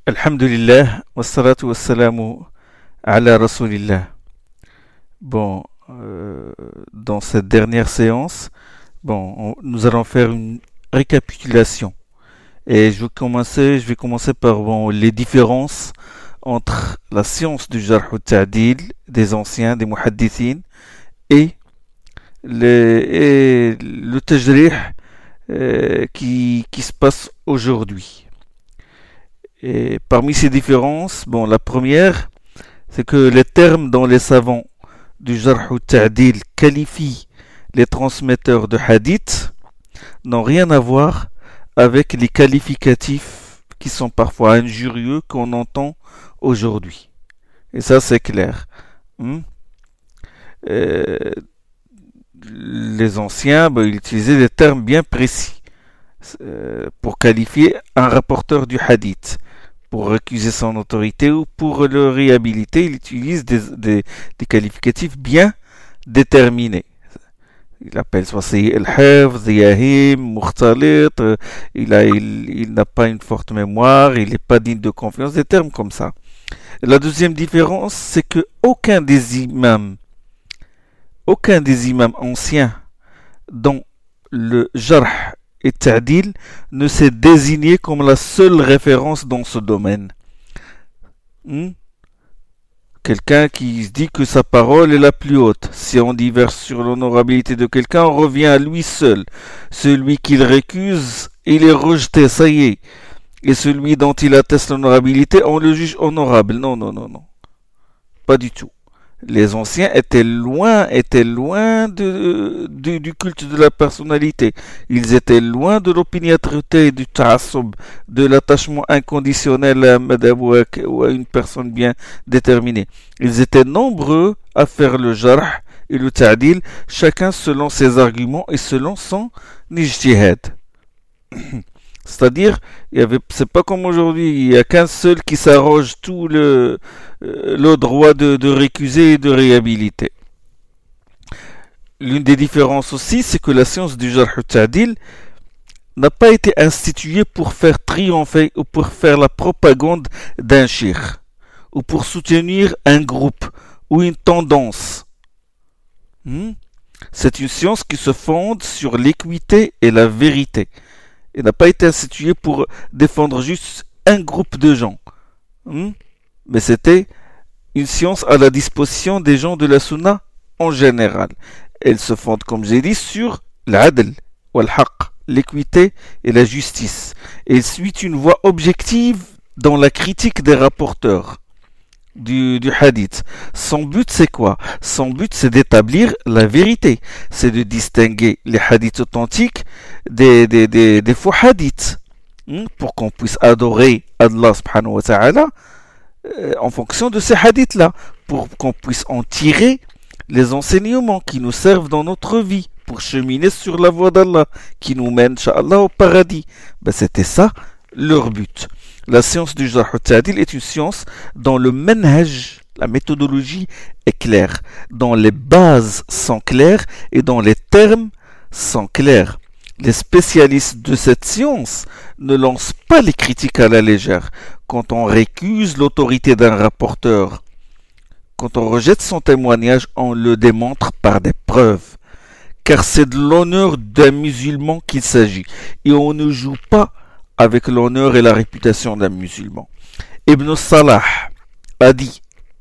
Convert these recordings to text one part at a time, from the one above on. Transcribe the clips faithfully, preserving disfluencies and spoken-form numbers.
Alhamdulillah, wassalatu wassalamu ala rasulillah. Bon, euh, dans cette dernière séance, bon, on- nous allons faire une récapitulation. Et je vais commencer, je vais commencer par bon, les différences entre la science du jarh ou ta'dil des anciens, des muhaddithin, et, les, et le tajrih euh, qui, qui se passe aujourd'hui. Et parmi ces différences, bon, la première, c'est que les termes dont les savants du jarh ou ta'dil qualifient les transmetteurs de hadith n'ont rien à voir avec les qualificatifs qui sont parfois injurieux qu'on entend aujourd'hui. Et ça, c'est clair. Hmm. Euh, les anciens, ben, ils utilisaient des termes bien précis euh, pour qualifier un rapporteur du hadith. Pour récuser son autorité ou pour le réhabiliter, il utilise des, des, des qualificatifs bien déterminés. Il appelle soit c'est al-hifz, yahim, mukhtalit, euh, il a, il, il n'a pas une forte mémoire, il n'est pas digne de confiance, des termes comme ça. La deuxième différence, c'est que aucun des imams, aucun des imams anciens dont le jarh et ta'dil ne s'est désigné comme la seule référence dans ce domaine. Hmm? Quelqu'un qui se dit que sa parole est la plus haute. Si on diverge sur l'honorabilité de quelqu'un, on revient à lui seul. Celui qu'il récuse, il est rejeté, ça y est. Et celui dont il atteste l'honorabilité, on le juge honorable. Non, non, non, non. Pas du tout. Les anciens étaient loin, étaient loin de, de- du culte de la personnalité. Ils étaient loin de l'opiniâtreté et du ta'assub, de l'attachement inconditionnel à un madhab ou à, ou à une personne bien déterminée. Ils étaient nombreux à faire le jarh et le ta'dil, chacun selon ses arguments et selon son ijtihad. C'est-à-dire, il y avait, c'est pas comme aujourd'hui, il n'y a qu'un seul qui s'arroge tout le, euh, le droit de, de récuser et de réhabiliter. L'une des différences aussi, c'est que la science du jarh ta'dil n'a pas été instituée pour faire triompher ou pour faire la propagande d'un shir, ou pour soutenir un groupe ou une tendance. Hmm? C'est une science qui se fonde sur l'équité et la vérité. Il n'a pas été institué pour défendre juste un groupe de gens. Hmm? Mais c'était une science à la disposition des gens de la sunna en général. Elle se fonde, comme j'ai dit, sur l'adl, wal-haq, l'équité et la justice. Elle suit une voie objective dans la critique des rapporteurs du, du hadith. Son but, c'est quoi? Son but, c'est d'établir la vérité. C'est de distinguer les hadiths authentiques des, des, des, des faux hadiths. Hmm, pour qu'on puisse adorer Allah subhanahu wa ta'ala euh, en fonction de ces hadiths-là. Pour qu'on puisse en tirer les enseignements qui nous servent dans notre vie. Pour cheminer sur la voie d'Allah qui nous mène, Inch'Allah, au paradis. Ben, c'était ça leur but. La science du jarh wa ta'dil est une science dont le manhaj, la méthodologie est claire, dont les bases sont claires et dont les termes sont clairs. Les spécialistes de cette science ne lancent pas les critiques à la légère. Quand on récuse l'autorité d'un rapporteur, quand on rejette son témoignage, on le démontre par des preuves. Car c'est de l'honneur d'un musulman qu'il s'agit. Et on ne joue pas avec l'honneur et la réputation d'un musulman. Ibn Salah a dit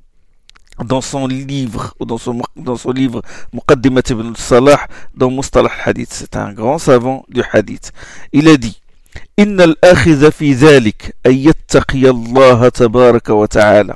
dans son livre, ou dans son, dans son livre Muqaddimat ibn Salah, dans Mustalah al-Hadith, c'est un grand savant du hadith. Il a dit إن الآخذ في ذلك أن يتقي الله تبارك وتعالى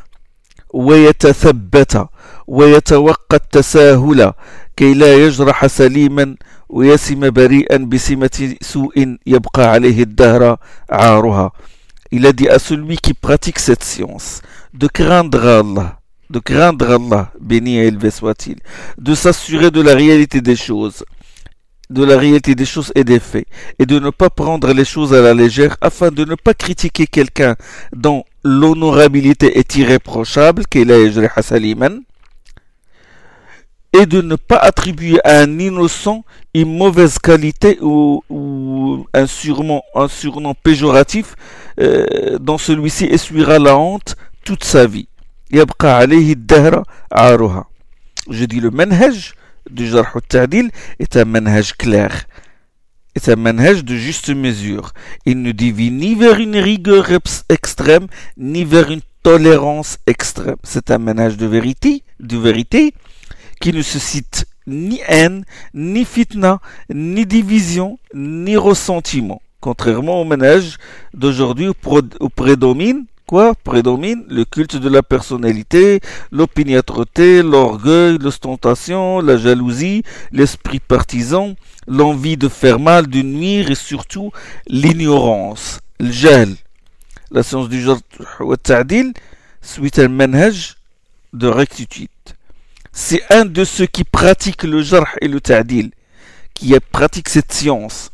ويتثبت ويتوقى التساهل كي لا يجرح سليما ويسم بريئا بسمة سوء يبقى عليه الدهر عارها. Il a dit à celui qui pratique cette science de craindre Allah, de craindre Allah, béni et élevé soit-il, de s'assurer de la réalité des choses, de la réalité des choses et des faits, et de ne pas prendre les choses à la légère afin de ne pas critiquer quelqu'un dont l'honorabilité est irréprochable, qu'il a yajriha saliman, et de ne pas attribuer à un innocent une mauvaise qualité ou, ou un, surnom, un surnom péjoratif euh, dont celui-ci essuiera la honte toute sa vie. يبقى عليه الدهر عارها. Je dis le manhaj du Jarh al-Ta'dil est un manhaj clair, est un manhaj de juste mesure. Il ne dévie ni vers une rigueur extrême, ni vers une tolérance extrême. C'est un manhaj de vérité, de vérité qui ne suscite ni haine, ni fitna, ni division, ni ressentiment. Contrairement au manhaj d'aujourd'hui où prédomine Quoi prédomine le culte de la personnalité, l'opiniâtreté, l'orgueil, l'ostentation, la jalousie, l'esprit partisan, l'envie de faire mal, de nuire et surtout l'ignorance, le jahl. La science du Jarh wa Ta'dil suit un manhaj de rectitude. C'est un de ceux qui pratiquent le Jarh et le Ta'dil, qui pratique cette science,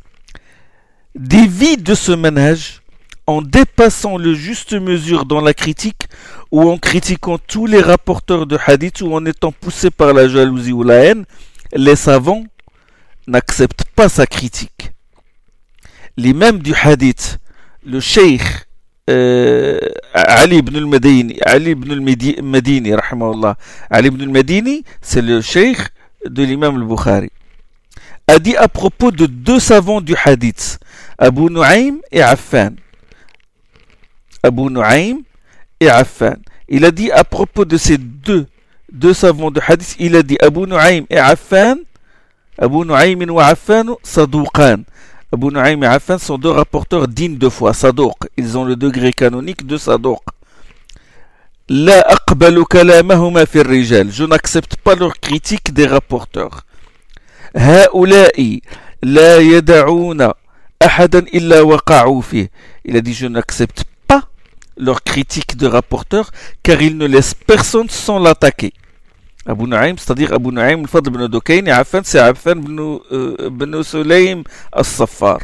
dévie de ce manhaj en dépassant le juste mesure dans la critique ou en critiquant tous les rapporteurs de hadith ou en étant poussés par la jalousie ou la haine, les savants n'acceptent pas sa critique. L'imam du hadith, le cheikh euh, Ali ibn al-Madini, Ali ibn al-Madini, rahimahullah, Ali ibn al-Madini, c'est le cheikh de l'imam al-Bukhari, a dit à propos de deux savants du hadith, Abu Nu'aym et Affan. Abu Nu'aym et Affan. Il a dit à propos de ces deux, deux savants de hadith, il a dit Abu Nu'aym et Affan, Abu Nu'aym et Affan, Sadouqan. Abu Nu'aym et Affan sont deux rapporteurs dignes de foi, Sadouq. Ils ont le degré canonique de Sadouq. La aqbalu kalamahuma fi rijal. Je n'accepte pas leur critique des rapporteurs. Ha'ula'i la yada'una ahadan illa waqa'u fi. Il a dit je n'accepte pas leur critique de rapporteurs, car ils ne laissent personne sans l'attaquer. Abu Nu'aym, c'est-à-dire Abu Nu'aym al-Fadl ibn Dukayn, et Affan, c'est Affan ibn, euh, ibn Sulaym al-Saffar.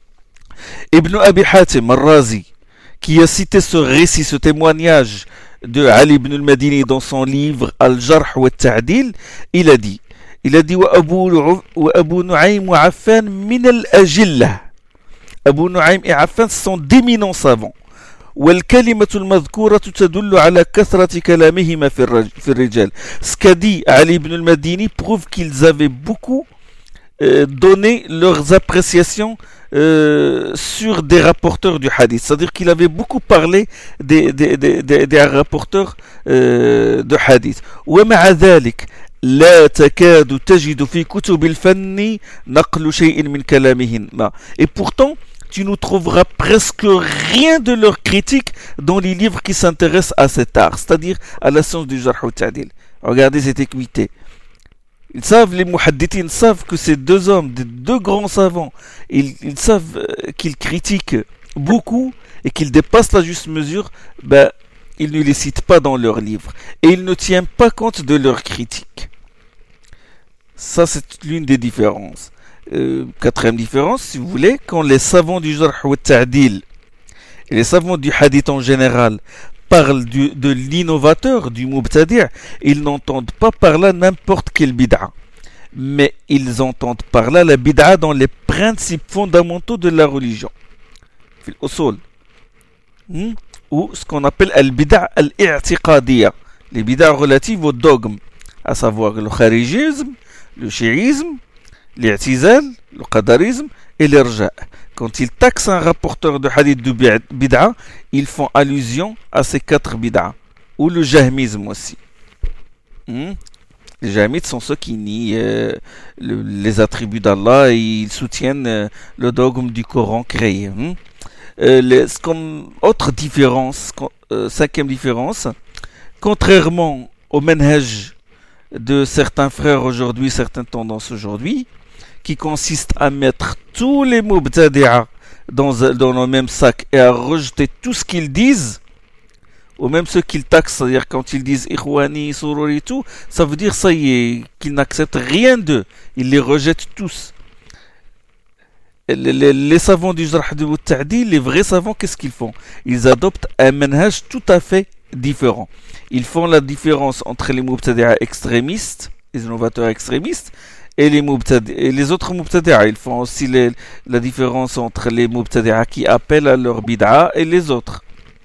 Ibn Abi Hatim al-Razi, qui a cité ce récit, ce témoignage de Ali ibn al-Madini dans son livre Al-Jarh wa Ta'dil, il a dit, il a dit wa Abu Nu'aym wa Affan min al-ajillah. Abu Nu'aym et Affan sont d'éminents savants. والكلمة المذكورة تدل على كثرة كلامهما في الرجال. Ce qu'a dit Ali ibn al-Madini prouve qu'ils avaient beaucoup euh, donné leurs appréciations euh, sur des rapporteurs du hadith. C'est-à-dire qu'il avait beaucoup parlé des, des, des, des, des rapporteurs euh, de hadith. ومع ذلك لا تكاد تجد في كتب الفن نقل شيء من كلامهن. Et pourtant, tu ne trouveras presque rien de leur critique dans les livres qui s'intéressent à cet art, c'est-à-dire à la science du Jarh wa Ta'dil. Regardez cette équité. Ils savent, les muhaddithin savent que ces deux hommes, des deux grands savants, ils, ils savent qu'ils critiquent beaucoup et qu'ils dépassent la juste mesure, ben, ils ne les citent pas dans leurs livres. Et ils ne tiennent pas compte de leurs critiques. Ça, c'est l'une des différences. Euh, quatrième différence, si vous voulez, quand les savants du Jarh wa Ta'dil et les savants du hadith en général parlent du, de l'innovateur, du mubtadi', ils n'entendent pas par là n'importe quelle bid'a, mais ils entendent par là la bid'a dans les principes fondamentaux de la religion, fil usul, hmm? ou ce qu'on appelle al-bid'a al-i'tiqadiyya, les bid'a relatives au dogme, à savoir le kharijisme, le chiisme, l'I'tizal, le qadarisme et l'irja'. Quand ils taxent un rapporteur de hadith de bid'a, ils font allusion à ces quatre bid'a. Ou le jahmisme aussi. Hmm? Les jahmites sont ceux qui nient euh, le, les attributs d'Allah et ils soutiennent euh, le dogme du Coran créé. Hmm? Euh, les, comme autre différence, euh, cinquième différence, contrairement au manhaj de certains frères aujourd'hui, certaines tendances aujourd'hui, qui consiste à mettre tous les mubtadi'a dans, dans le même sac et à rejeter tout ce qu'ils disent, ou même ceux qu'ils taxent, c'est-à-dire quand ils disent Ikhwani, Sururi, tout, ça veut dire ça y est, qu'ils n'acceptent rien d'eux, ils les rejettent tous. Les, les, les savants du Jarh wa Ta'dil, les vrais savants, qu'est-ce qu'ils font? Ils adoptent un manhaj tout à fait différent. Ils font la différence entre les mubtadi'a extrémistes les innovateurs extrémistes, et les, mubtadi, et les autres mubtadi'a. Ils font aussi les, la différence entre les mubtadi'a qui appellent à leur bid'a et les autres.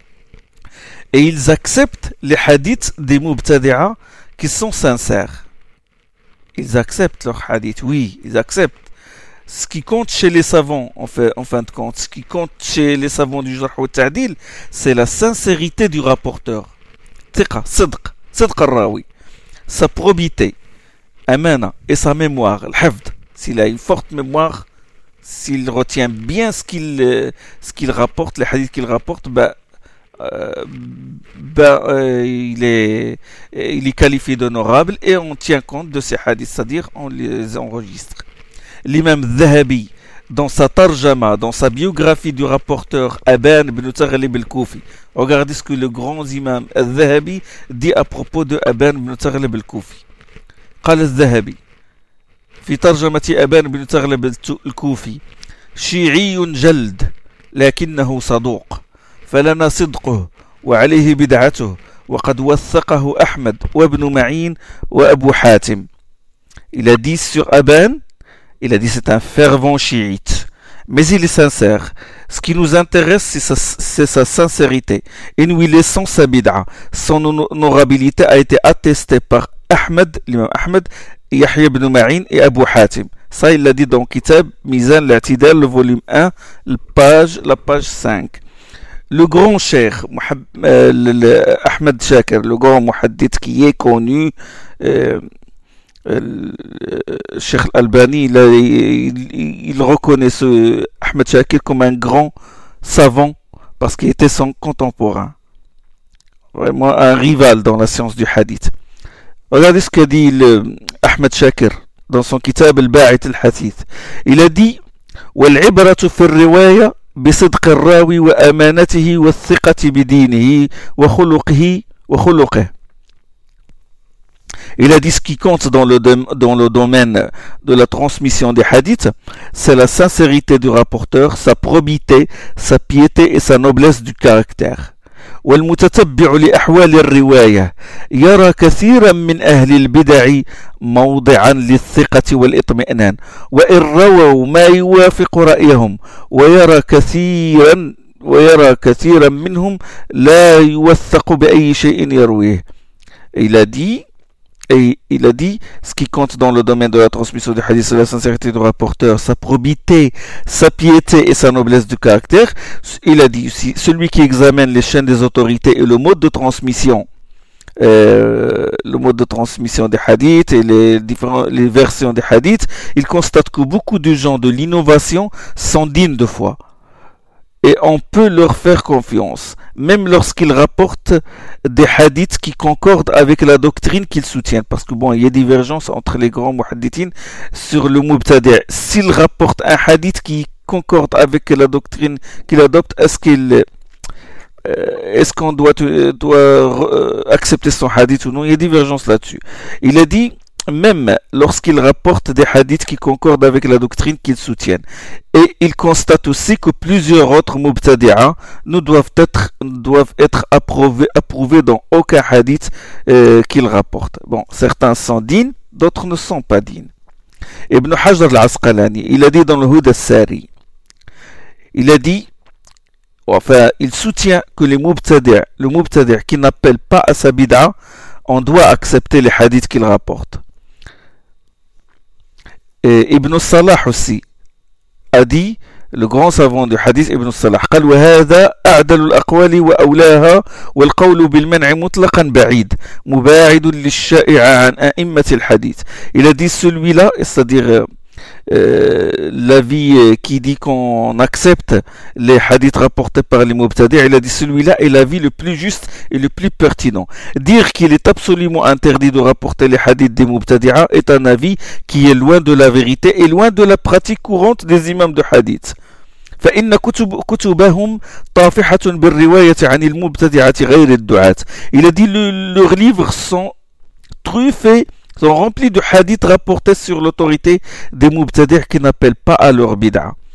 Et ils acceptent les hadiths des mubtadi'a qui sont sincères. Ils acceptent leurs hadiths, oui, ils acceptent. Ce qui compte chez les savants, en, fait, en fin de compte, ce qui compte chez les savants du Jarh wa Ta'dil, c'est la sincérité du rapporteur. Thiqa, sidq, sidq al-rawi. Sa probité, amana, et sa mémoire, al-hafd. S'il a une forte mémoire, s'il retient bien ce qu'il, euh, ce qu'il rapporte, les hadiths qu'il rapporte, bah, euh, bah, euh, il, est, il est qualifié d'honorable et on tient compte de ces hadiths, c'est-à-dire on les enregistre. L'imam Zahabi, dans sa tarjama, dans sa biographie du rapporteur Aban ibn Taghlib al-Koufi, regardez ce que le grand imam Zahabi dit à propos de Aban ibn Taghlib al-Koufi. قال الذهبي في ترجمة أبان بن تغلب الكوفي شيعي جلد لكنه صدوق فلنا صدقه وعليه بدعته وقد وثقه أحمد وابن معين وأبو حاتم. Il a dit sur Aban, il a dit c'est un fervent chiite, mais il est sincère. Ce qui nous intéresse, c'est sa, c'est sa sincérité. Et nous, il est sans sa bid'a. Son honorabilité a été attestée par Ahmed, l'imam Ahmed, Yahya ibn Ma'in et Abu Hatim. Ça, il l'a dit dans Kitab Mizan al-I'tidal, le volume un, la page, la page cinq. Le grand cheikh, euh, le, le, Ahmed Shakir, le grand muhaddith qui est connu, euh, euh, Cheikh Al-Albani, il, il, il reconnaît ce Ahmed Shakir comme un grand savant parce qu'il était son contemporain. Vraiment un rival dans la science du hadith. Regardez ce qu'a dit le Ahmed Shakir dans son kitab Al-Ba'ith Al-Hadith. Il a dit وَالْعِبْرَةُ فِي الرِّوَايَةِ بِصِدْقِ الرَّاوِي وَأَمَانَتِهِ وَالثِّقَةِ بِدِينِهِ وَخُلُقِهِ وَخُلُقِهِ. Il a dit ce qui compte dans le, dans le domaine de la transmission des hadiths, c'est la sincérité du rapporteur, sa probité, sa piété et sa noblesse du caractère. والمتتبع لأحوال الرواية يرى كثيرا من أهل البدع موضعا للثقة والإطمئنان وإن رووا ما يوافق رأيهم ويرى كثيرا ويرى كثيرا منهم لا يوثق بأي شيء يرويه. Il a dit Et il a dit, ce qui compte dans le domaine de la transmission du hadith, c'est la sincérité du rapporteur, sa probité, sa piété et sa noblesse du caractère. Il a dit aussi, celui qui examine les chaînes des autorités et le mode de transmission, euh, le mode de transmission des hadiths et les différentes les versions des hadiths, il constate que beaucoup de gens de l'innovation sont dignes de foi. Et on peut leur faire confiance, même lorsqu'ils rapportent des hadiths qui concordent avec la doctrine qu'ils soutiennent. Parce que bon, il y a divergence entre les grands muhaddithines sur le mubtadi'. S'ils rapportent un hadith qui concorde avec la doctrine qu'il adopte, est-ce qu'il, euh, est-ce qu'on doit, doit euh, accepter son hadith ou non? Il y a divergence là-dessus. Il a dit, même lorsqu'ils rapportent des hadiths qui concordent avec la doctrine qu'ils soutiennent. Et il constate aussi que plusieurs autres mubtadi'a ne doivent être, doivent être approuvés, approuvés dans aucun hadith euh, qu'ils rapportent. Bon, certains sont dignes, d'autres ne sont pas dignes. Ibn Hajar al-Asqalani, il a dit dans le Hud al-Sari, il a dit, enfin, il soutient que les mubtadi'a, le mubtadi'a qui n'appelle pas à sa bid'a, on doit accepter les hadiths qu'il rapporte. Et Ibn Salah aussi a dit, le grand savant du hadith Ibn Salah, قال وهذا أعدل الأقوال وأولاها والقول بالمنع مطلقا بعيد مباعد للشائع عن أئمة الحديث. Il a dit celui-là, c'est-à-dire euh, l'avis qui dit qu'on accepte les hadiths rapportés par les mubtadi', il a dit celui-là est l'avis le plus juste et le plus pertinent. Dire qu'il est absolument interdit de rapporter les hadiths des mubtadi'a est un avis qui est loin de la vérité et loin de la pratique courante des imams de hadith. فإن كتب كتبهم طافحة بالرواية عن المبتدعة غير الدعاة. Il a dit le, leurs livres sont truffés, sont remplis de hadiths rapportés sur l'autorité des mubtadi' qui n'appellent pas à leur bid'a.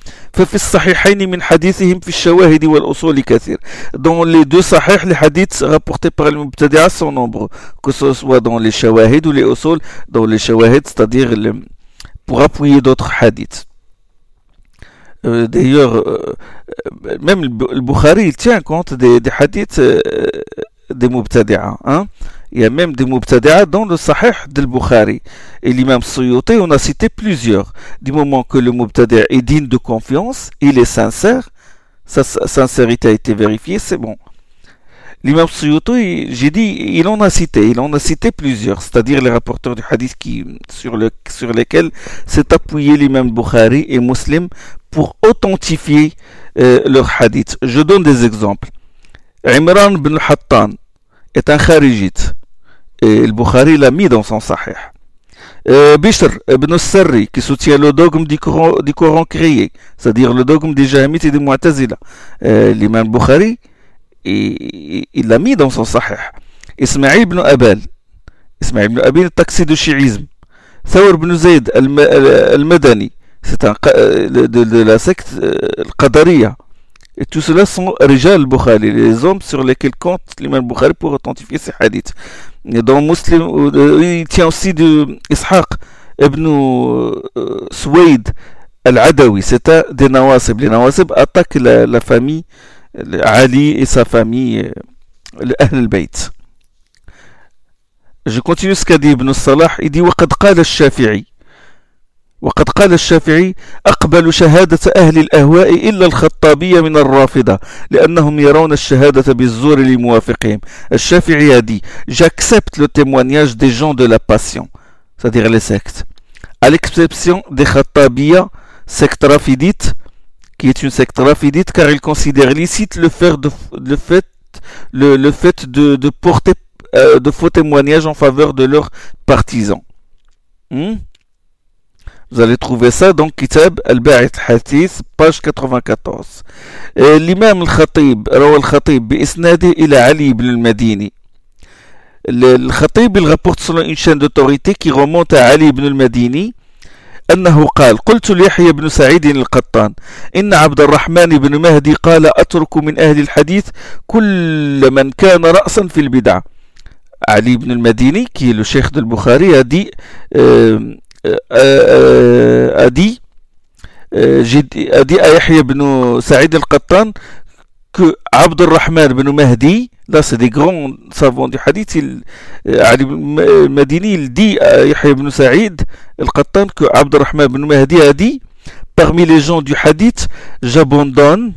ففي الصحيحين من حديثهم في الشواهد والأصول كثير. Dans les deux sahih, les hadiths rapportés par les mubtadi'a sont nombreux, que ce soit dans les shawahid ou les usul. Dans les shawahid, c'est-à-dire le, pour appuyer d'autres hadiths. Euh, d'ailleurs, euh, même le Bukhari, il tient compte des, des hadiths euh, des mubtadi'a. Hein? Il y a même des mubtadi'a dans le sahih de Bukhari. Et l'imam Suyuti, on a cité plusieurs. Du moment que le mubtadi'a est digne de confiance, il est sincère, sa sincérité a été vérifiée, c'est bon. L'imam Suyuti, j'ai dit, il en a cité, il en a cité plusieurs, c'est-à-dire les rapporteurs du hadith qui, sur, le, sur lesquels s'est appuyé l'imam Bukhari et Muslim pour authentifier euh, leur hadith. Je donne des exemples. Imran ibn al-Hattan est un kharijite et le Bukhari l'a mis dans son sahih. Euh, Bishr ibn al-Sarri qui soutient le dogme du Coran, du Coran créé, c'est-à-dire le dogme des Jahmites et des Mu'tazila. Euh, l'imam Bukhari, il l'a mis dans son sahih. Ismaïl ibn Abal, Ismaïl ibn Abal, le taxi de chiisme. Thawr ibn Zayd al-Madani, c'est un de, de, de la secte al-Qadariya. Et tout cela sont Rijal al-Bukhari, les hommes sur lesquels compte l'imam Bukhari pour authentifier ses hadiths. Et dans Muslim, il tient aussi de Ishaq ibn Suwaid al-Adawi, c'est un des Nawasib. Les Nawasib attaquent la, la famille Ali et sa famille, le Ahl al-Bayt. Je continue ce qu'a dit Ibn Salah. Il dit وقد قال الشافعي وقد قال الشافعي أقبل شهادة أهل الأهواء إلا الخطابية من الرافضة لأنهم يرون الشهادة بالزور لموافقهم. الشافعي a dit j'accepte le témoignage des gens de la passion, c'est-à-dire les sectes, à l'exception des Khattabiya, secte rafidite, qui est une secte rafidite car ils considèrent licite le fait de, le fait, le, le fait de, de porter euh, de faux témoignages en faveur de leurs partisans. Hmm? Vous allez trouver ça dans Kitab al-Ba'ith Hadith, page quatre-vingt-quatorze. L'imam al-Khatib, Rawa al-Khatib, bi-isnadi ila Ali ibn al-Madini. Le Khatib, il rapporte selon une chaîne d'autorité qui remonte à Ali ibn al-Madini. أنه قال قلت ليحيى بن سعيد القطان إن عبد الرحمن بن مهدي قال أترك من أهل الحديث كل من كان رأسا في البدع. Ali ibn al-Madini, qui est le cheikh de Bukhari, a dit euh, euh, a dit euh, j'ai dit, a dit à Yahya ibn Sa'id al-Qattan que Abd al-Rahman ibn Mahdi, là c'est des grands savants du hadith, il, Ali ibn al-Madini, il dit à Yahya ibn Sa'id al-Qattan que Abd al-Rahman ibn Mahdi a dit parmi les gens du hadith, j'abandonne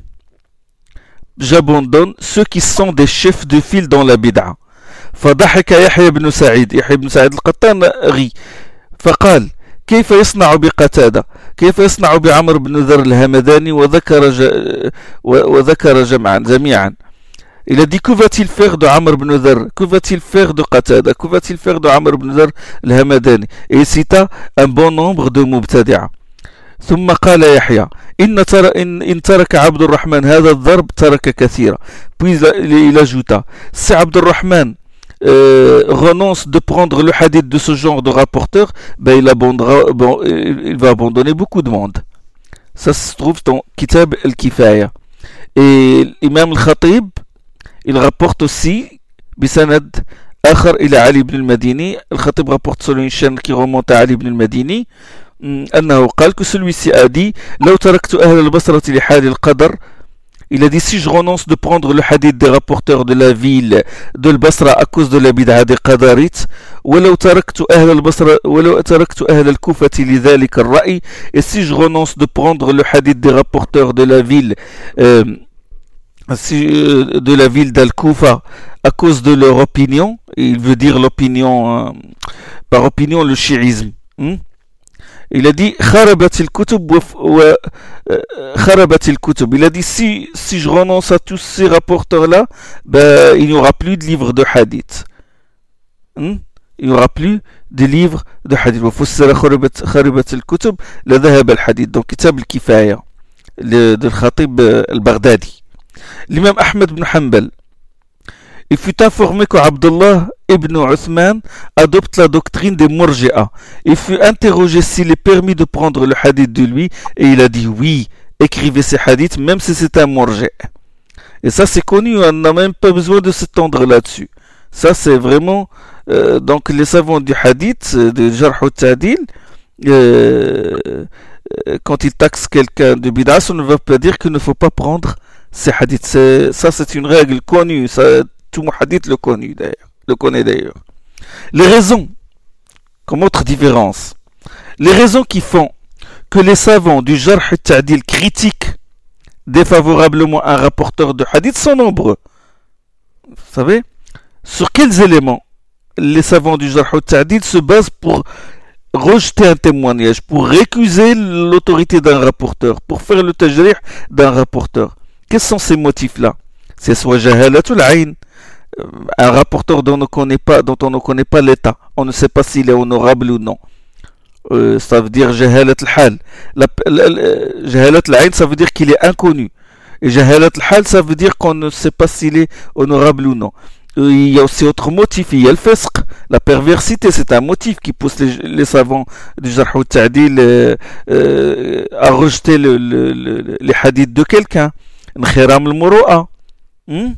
j'abandonne ceux qui sont des chefs de file dans la bid'a. فضحك يحيى بن سعيد يحيى بن سعيد القطان غي فقال كيف يصنع بقتادة كيف يصنع بعمر بن ذر الهمداني وذكر ج... وذكر جمعا جميعا. Il a dit que va-t-il faire de Amr ibn Dharr, que va-t-il faire de Qatada, que va-t-il faire de Amr ibn Dharr al-Hamadani, et il cita un bon nombre de mubtadi'a. ثم قال يحيى إن ترى إن, إن ترك عبد الرحمن هذا الضرب ترك كثيرا. Puis il ajouta si Abd al-Rahman Euh, renonce de prendre le hadith de ce genre de rapporteur, ben il, abandonnera, bon, il va abandonner beaucoup de monde. Ça se trouve dans Kitab al-Kifaya. Et l'imam al-Khatib, il rapporte aussi bisanad akhar ila Ali ibn al-Madini. Al-Khatib rapporte sur une chaîne qui remonte à Ali ibn al-Madini أنه قال que celui-ci a dit لو تركت أهل البصرة لحال القدر. Il a dit si je renonce de prendre le hadith des rapporteurs de la ville de Basra à cause de la bid'a des Qadarites, ولو تركت أهل البصرة ولو تركت أهل الكوفة لذلك الرأي, et si je renonce de prendre le hadith des rapporteurs de la ville euh, si, euh, de la ville d'Al-Koufa à cause de leur opinion, il veut dire l'opinion euh, par opinion le chiisme. Hmm? Il a dit kharabat al-kutub wa kharabat al-kutub. Il a dit si si je renonce à tous ces rapporteurs là, ben il n'y aura plus de livres de hadith. Hmm? Il n'y aura plus de livres de hadith. Wa fassara kharabat kharabat al-kutub la dhahab al-hadith. Donc kitab al-kifaya de al-Khatib al-Baghdadi. L'imam Ahmed ibn Hanbal, il fut informé que Abdullah ibn Uthman adopte la doctrine des Murji'a. Il fut interrogé s'il est permis de prendre le hadith de lui et il a dit oui écrivait ces hadiths, même si c'est un morje. Et ça, c'est connu, on n'a même pas besoin de s'étendre là-dessus. Ça, c'est vraiment... Euh, donc, les savants du hadith, de Jarh ou Ta'dil, euh, quand ils taxent quelqu'un de bid'a, ça ne veut pas dire qu'il ne faut pas prendre ces hadiths. C'est, ça, c'est une règle connue. Ça, tout muhaddith le connaît d'ailleurs. Le connaît d'ailleurs. Les raisons, comme autre différence, les raisons qui font que les savants du Jarh ou Ta'dil critiquent défavorablement un rapporteur de hadith sont nombreux. Vous savez, sur quels éléments les savants du Jarh ou Ta'dil se basent pour rejeter un témoignage, pour récuser l'autorité d'un rapporteur, pour faire le tajrih d'un rapporteur? Quels sont ces motifs-là? C'est soit jahalatul ayn, un rapporteur dont on ne connaît pas, dont on ne connaît pas l'état, on ne sait pas s'il est honorable ou non. Euh, ça veut dire jahalat al-hal. Jahalat al-ayn, ça veut dire qu'il est inconnu. Et jahalat al-hal, ça veut dire qu'on ne sait pas s'il est honorable ou non. Euh, il y a aussi autre motif, il y a le fisq, la perversité, c'est un motif qui pousse les, les savants du Jarh ou Ta'dil euh, euh, à rejeter le, le, le, les hadiths de quelqu'un. Nkhiram al-muru'a. Hmm?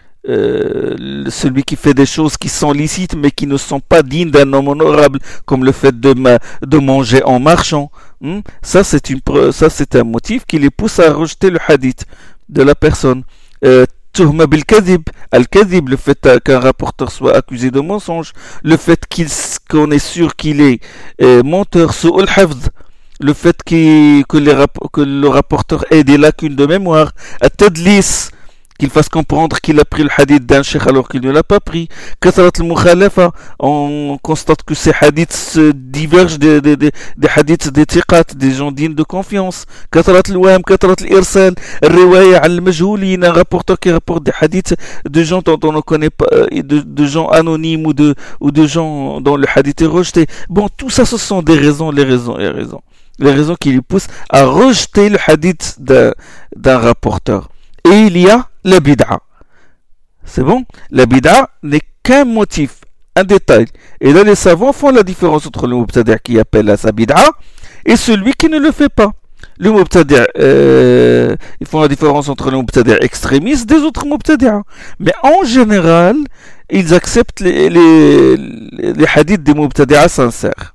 Euh, celui qui fait des choses qui sont licites mais qui ne sont pas dignes d'un homme honorable, comme le fait de, ma, de manger en marchant. Hmm? Ça, c'est une, ça, c'est un motif qui les pousse à rejeter le hadith de la personne. Euh, Tuhma bil kadhib, al-kadhib, le fait qu'un rapporteur soit accusé de mensonge, le fait qu'il, qu'on est sûr qu'il est euh, menteur, su'ul hafz, le fait qu'il, que, les, que le rapporteur ait des lacunes de mémoire, at-tadlis, qu'il fasse comprendre qu'il a pris le hadith d'un cheikh alors qu'il ne l'a pas pris. Kathrat al-mukhalafa, on constate que ces hadiths se divergent des, des, des, des hadiths des tiqat, des gens dignes de confiance. Kathrat al-waham, kathrat al-irsal, riwaya al-majhoulin, un rapporteur qui rapporte des hadiths de gens dont on ne connaît pas, de, de gens anonymes ou de, ou de gens dont le hadith est rejeté. Bon, tout ça, ce sont des raisons, les raisons, les raisons. Les raisons qui lui poussent à rejeter le hadith d'un, d'un rapporteur. Et il y a la bid'a. C'est bon? La bid'a n'est qu'un motif, un détail. Et là, les savants font la différence entre le mubtadi' qui appelle à sa bid'a et celui qui ne le fait pas. Le mubtadi', euh, ils font la différence entre le mubtadi' extrémiste des autres mubtadi'as. Mais en général, ils acceptent les, les, les hadiths des mubtadi'as sincères.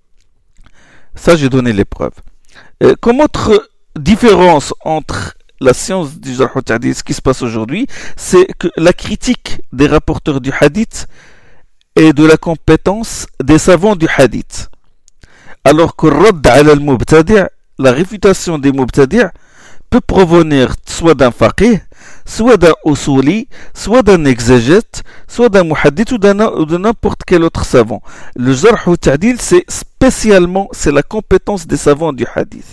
Ça, j'ai donné les preuves. Euh, comme autre différence entre la science du Jarh ou Ta'dil, ce qui se passe aujourd'hui, c'est que la critique des rapporteurs du hadith est de la compétence des savants du hadith. Alors que Radd ala al-Mubtadi', la réfutation des Mubtadi' peut provenir soit d'un faqih, soit d'un usuli, soit d'un exégète, soit d'un muhaddith ou, d'un, ou de n'importe quel autre savant. Le Jarh ou Ta'dil, c'est spécialement, c'est la compétence des savants du hadith.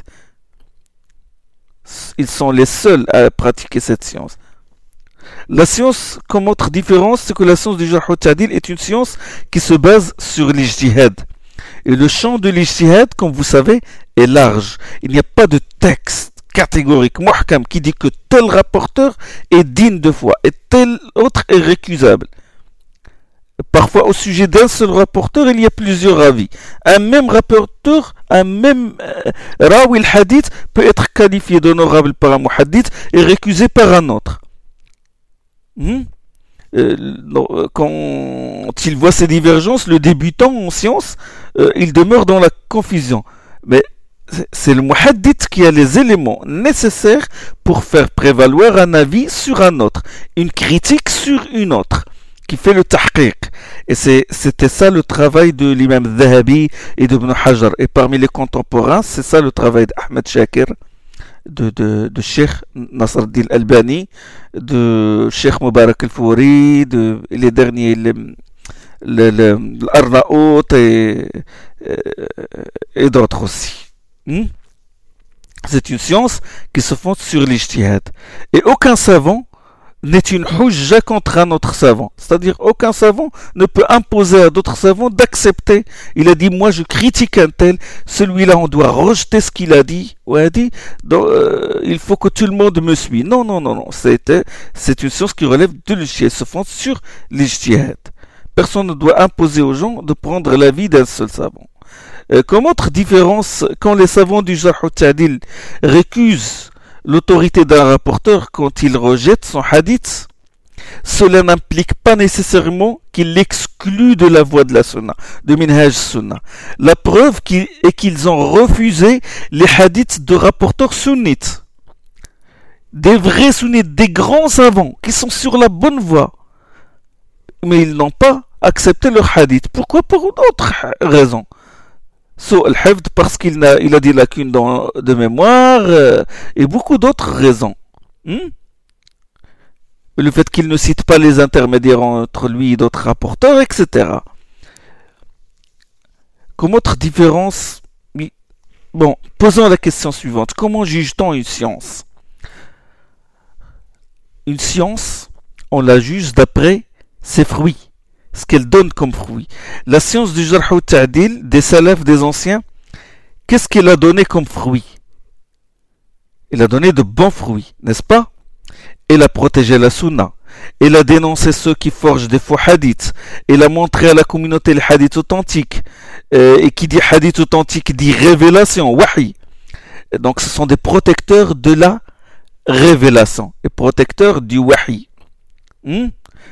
Ils sont les seuls à pratiquer cette science. La science, comme autre différence, c'est que la science du Jarh ou Ta'dil est une science qui se base sur l'ijtihad. Et le champ de l'ijtihad, comme vous savez, est large. Il n'y a pas de texte catégorique, muhkam, qui dit que tel rapporteur est digne de foi et tel autre est récusable. Parfois, au sujet d'un seul rapporteur, il y a plusieurs avis. Un même rapporteur, un même euh, rawi al-hadith peut être qualifié d'honorable par un muhaddith et récusé par un autre. Hmm? Euh, quand il voit ces divergences, le débutant en science, euh, il demeure dans la confusion. Mais c'est le muhaddith qui a les éléments nécessaires pour faire prévaloir un avis sur un autre, une critique sur une autre, qui fait le tahqiq. Et c'est, c'était ça le travail de l'imam Dhahabi et d'Ibn Hajar. Et parmi les contemporains, c'est ça le travail d'Ahmed Shakir, de, de, de Cheikh Nasr al-Din al-Albani, de Cheikh Mubarak al-Fouri, de les derniers, les, les, les, l'Arnaout et, et d'autres aussi. Hmm? C'est une science qui se fonde sur l'ijtihad. Et aucun savant n'est une hujja contre un autre savant. C'est-à-dire, aucun savant ne peut imposer à d'autres savants d'accepter. Il a dit, moi je critique un tel, celui-là on doit rejeter ce qu'il a dit, ou a dit, donc, euh, il faut que tout le monde me suive. Non, non, non, non. C'est, c'est une science qui relève de l'ijtihad, se fonde sur l'ijtihad. Personne ne doit imposer aux gens de prendre l'avis d'un seul savant. Euh, comme autre différence, quand les savants du Jarh ou Ta'dil récusent l'autorité d'un rapporteur quand il rejette son hadith, cela n'implique pas nécessairement qu'il l'exclut de la voie de la sunna, de Minhaj Sunna. La preuve est qu'ils ont refusé les hadiths de rapporteurs sunnites. Des vrais sunnites, des grands savants qui sont sur la bonne voie. Mais ils n'ont pas accepté leur hadith. Pourquoi? Pour d'autres raisons. So, al-hifd, parce qu'il a, il a des lacunes dans, de mémoire, euh, et beaucoup d'autres raisons. Hmm? Le fait qu'il ne cite pas les intermédiaires entre lui et d'autres rapporteurs, et cetera. Comme autre différence, bon, posons la question suivante. Comment juge-t-on une science? Une science, on la juge d'après ses fruits, ce qu'elle donne comme fruits. La science du Jarh wa Ta'dil, des salafs, des anciens, qu'est-ce qu'elle a donné comme fruits? Elle a donné de bons fruits, n'est-ce pas? Elle a protégé la sunna. Elle a dénoncé ceux qui forgent des faux hadiths. Elle a montré à la communauté les hadiths authentiques. Euh, et qui dit hadith authentique dit révélation, wahi. Donc ce sont des protecteurs de la révélation et protecteurs du wahi. Hmm?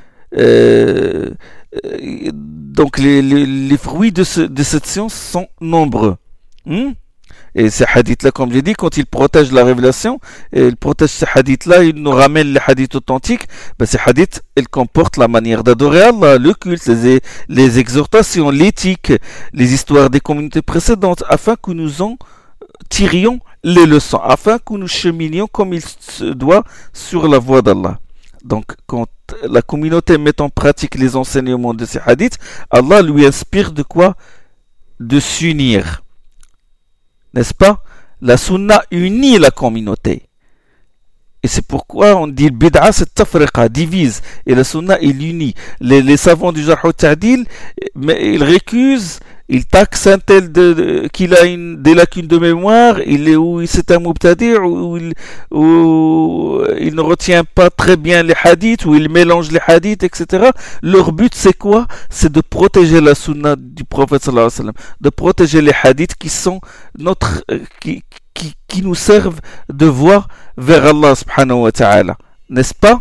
Euh, euh, donc les, les, les fruits de, ce, de cette science sont nombreux. Hmm? Et ces hadiths-là, comme j'ai dit, quand ils protègent la révélation, et ils protègent ces hadiths-là, ils nous ramènent les hadiths authentiques. Ben, ces hadiths, ils comportent la manière d'adorer Allah, le culte, les, les exhortations, l'éthique, les histoires des communautés précédentes, afin que nous en tirions les leçons, afin que nous cheminions comme il se doit sur la voie d'Allah. Donc, quand la communauté met en pratique les enseignements de ces hadiths, Allah lui inspire de quoi? De s'unir. N'est-ce pas? La sunna unit la communauté. Et c'est pourquoi on dit le bid'a, c'est tafriqa, divise. Et la sunna, il unit. Les, les savants du Jarh wa Ta'dil, mais ils récusent, ils taxent un tel de, de, qu'il a une, des lacunes de mémoire, il est, ou c'est un mubtadi', ou il, ou il ne retient pas très bien les hadiths, ou il mélange les hadiths, et cetera. Leur but, c'est quoi? C'est de protéger la sunna du prophète sallallahu alayhi wa sallam, de protéger les hadiths qui sont notre, qui, qui, qui nous servent de voie vers Allah subhanahu wa ta'ala. N'est-ce pas?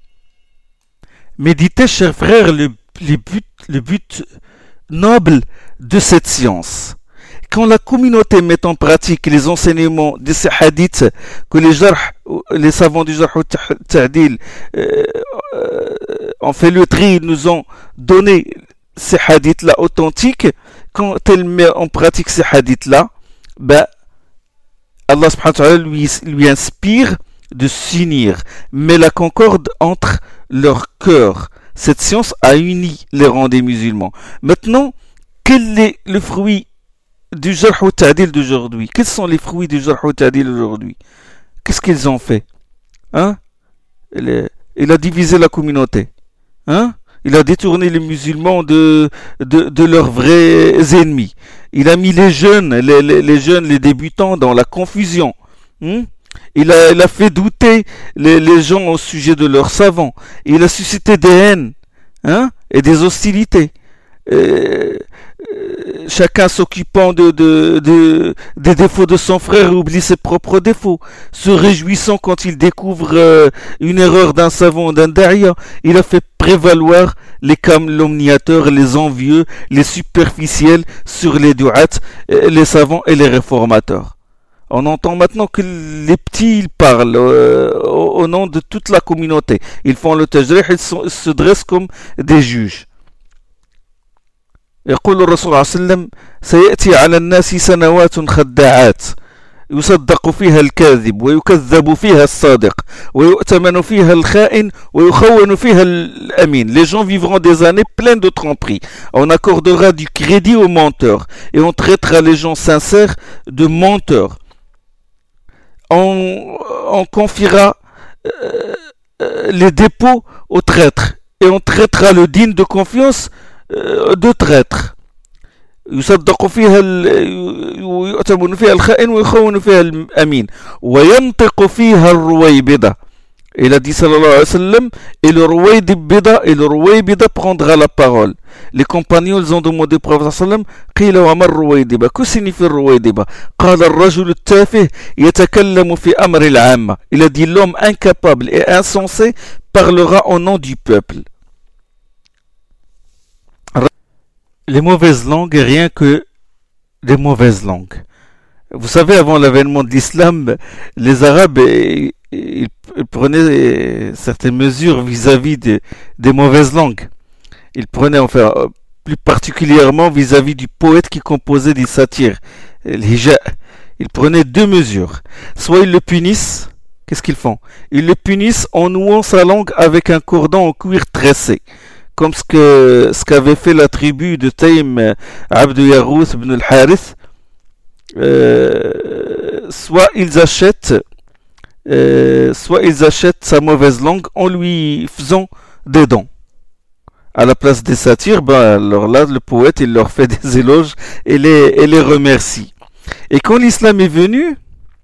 Méditez, chers frères, le, le but, le but noble de cette science. Quand la communauté met en pratique les enseignements de ces hadiths que les, jarh, les savants du Jarh wa Ta'dil euh, euh, ont fait le tri, nous ont donné ces hadiths-là authentiques, quand elle met en pratique ces hadiths-là, ben, Allah subhanahu wa ta'ala lui, lui inspire de s'unir, mais la concorde entre leurs cœurs. Cette science a uni les rangs des musulmans. Maintenant, quel est le fruit du Jarh wa Ta'dil d'aujourd'hui? Quels sont les fruits du Jarh wa Ta'dil aujourd'hui? Qu'est-ce qu'ils ont fait? Hein? Il, il a divisé la communauté. Hein? Il a détourné les musulmans de, de, de leurs vrais ennemis. Il a mis les jeunes, les, les, les jeunes, les débutants dans la confusion. Hmm? Il, a, il a fait douter les, les gens au sujet de leurs savants. Il a suscité des haines, hein? Et des hostilités. Euh, euh, chacun s'occupant de, de, de, des défauts de son frère oublie ses propres défauts, se réjouissant quand il découvre euh, une erreur d'un savant, d'un da'iya. Il a fait prévaloir les calomniateurs, les envieux, les superficiels sur les du'at, les savants et les réformateurs. On entend maintenant que les petits ils parlent euh, au, au nom de toute la communauté. Ils font le tajrih, ils, sont, ils se dressent comme des juges. يقول الرسول صلى الله عليه وسلم سيأتي على الناس سنوات خداعات يصدق فيها الكاذب ويكذب فيها الصادق ويؤتمن فيها الخائن ويخون فيها الأمين. Les gens vivront des années pleines de tromperies. On accordera du crédit aux menteurs et on traitera les gens sincères de menteurs. On, on confiera euh, euh, les dépôts aux traîtres et on traitera le digne de confiance de traître. يصدق فيها ويؤتمن فيها الخائن ويخون فيها الأمين وينطق فيها الرويبضة Il a dit sallallahu alayhi wa sallam, et le Ruwaydibida, et le Ruwaybida prendra la parole. Les compagnons, ils ont demandé au prophète sallallahu alayhi wa sallam, Ruwaydiba, que signifie Ruwaydiba? Qala ar-rajul at-tafih yatakallamu fi amri al-amma. Il a dit l'homme incapable et insensé parlera au nom du peuple. Les mauvaises langues, rien que des mauvaises langues. Vous savez, avant l'avènement de l'islam, les Arabes, ils, ils prenaient certaines mesures vis-à-vis de, des mauvaises langues. Ils prenaient, enfin, plus particulièrement vis-à-vis du poète qui composait des satires, l'hija. Ils prenaient deux mesures. Soit ils le punissent, qu'est-ce qu'ils font? Ils le punissent en nouant sa langue avec un cordon en cuir tressé. Comme ce que ce qu'avait fait la tribu de Taïm, Abdu Yarouth ibn al-Harith. Euh, soit ils achètent euh, soit ils achètent sa mauvaise langue en lui faisant des dons à la place des satires. Ben alors là le poète il leur fait des éloges et les, et les remercie. Et quand l'islam est venu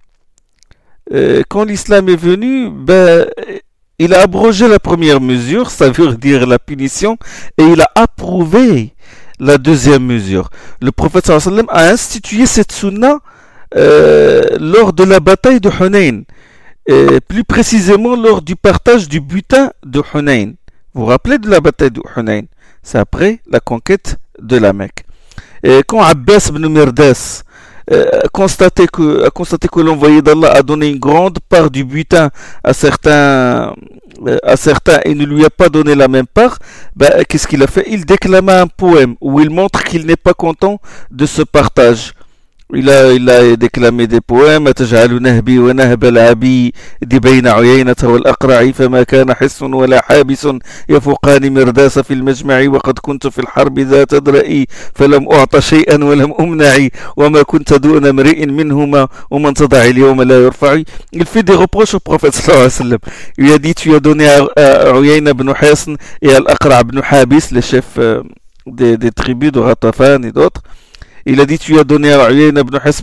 euh, quand l'islam est venu ben il a abrogé la première mesure, ça veut dire la punition, et il a approuvé la deuxième mesure. Le prophète sallallahu alayhi wa sallam a institué cette sunna euh, lors de la bataille de Hunayn, et plus précisément lors du partage du butin de Hunayn. Vous vous rappelez de la bataille de Hunayn? C'est après la conquête de la Mecque. Et quand Abbas ibn Mirdas a constaté que, a constaté que l'envoyé d'Allah a donné une grande part du butin à certains, à certains et ne lui a pas donné la même part, ben, qu'est-ce qu'il a fait? Il déclama un poème où il montre qu'il n'est pas content de ce partage. Il a, il a déclamé des poèmes. أتجعل نهبي ونهب العبي بين عيينة والأقرع فما كان حس ولا حابس يفوقان مرداس في المجمع وقد كنت في الحرب ذات درئي فلم أعط شيئا ولم أمنع وما كنت دون امرئ منهما ومن تضع اليوم لا يرفع. Il fait des reproches au prophète sallallahu alayhi wa sallam. Il lui a dit tu as donné à Uyayna ibn Hisn et à Al-Aqra' ibn Habis, les chefs des, des tribus de Ghatafan et d'autres. Il a dit tu as donné à Uyayna ibn Hisn,